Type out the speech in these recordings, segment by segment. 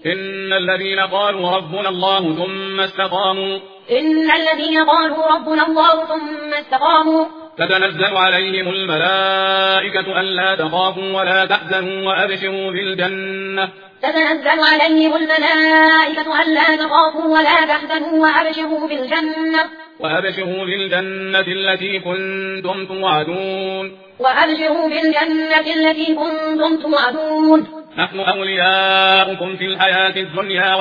إن الذين قالوا ربنا الله ثم استقاموا تتنزل عليهم الملائكة ألا تخافوا ولا تحزنوا وأبشروا بالجنة التي كنتم توعدون نحن أولياؤكم في الحياة الدنيا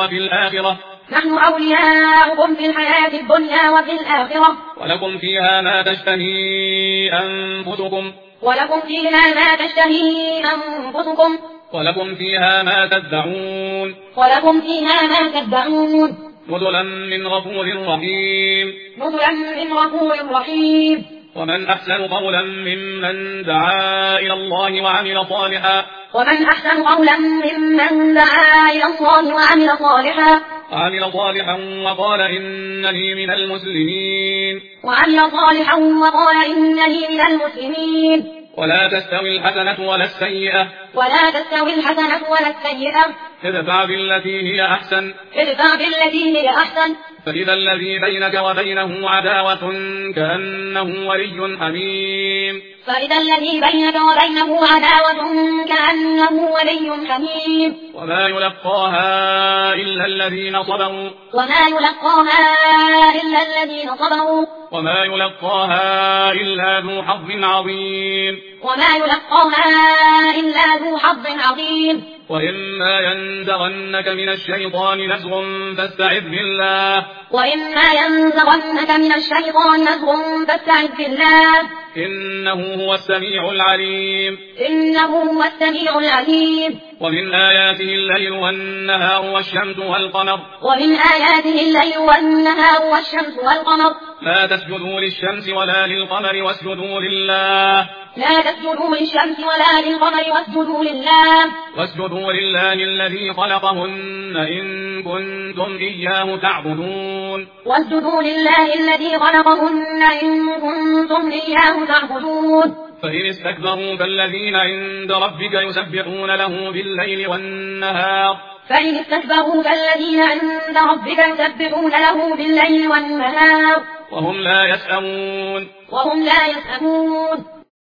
وفي الآخرة ولكم فيها ما تشتهي أنفسكم ولكم فيها ما تدعون نزلا من غفور رحيم ومن أحسن قولا ممن دعا إلى الله وعمل صالحا وقال إنني من المسلمين ولا تستوي الحسنة ولا السيئة ادفع بالتي هي أحسن فإذا الذي بينك وبينه عداوة كأنه ولي حميم وما يلقاها إلا الذين صبروا وما يلقاها إلا ذو حظ عظيم وإما ينزغنك من الشيطان نزغ فاستعذ بالله إنه هو السميع العليم ومن آياته الليل والنهار والشمس والقمر لا تسجدوا للشمس ولا للقمر واسجدوا لله الذي خلقهن إن كنتم إياه تعبدون فإن استكبروا فالذين عند ربك يسبحون له بالليل والنهار وهم لا يسأمون